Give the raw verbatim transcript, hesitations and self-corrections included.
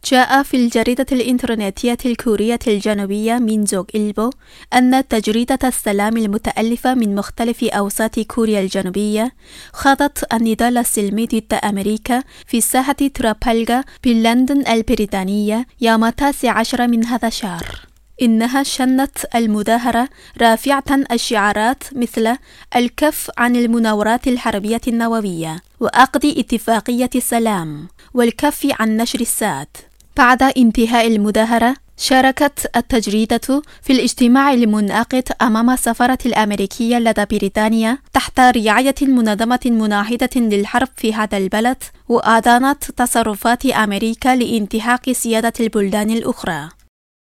جاء في الجريدة الإنترنتية الكورية الجنوبية مينزوك إلبو أن تجريدة السلام المتألفة من مختلف أوساط كوريا الجنوبية خاضت النضال السلمي ضد أمريكا في ساحة ترافالغا بلندن البريطانية يوم التاسع عشر من هذا الشهر. إنها شنت المظاهرة رافعة الشعارات مثل الكف عن المناورات الحربية النووية وعقد اتفاقية السلام والكف عن نشر الساد. بعد انتهاء المظاهرة شاركت التجريدة في الاجتماع المنعقد أمام السفارة الأمريكية لدى بريطانيا تحت رعاية منظمة مناهضة للحرب في هذا البلد، وأدانت تصرفات أمريكا لانتهاك سيادة البلدان الأخرى.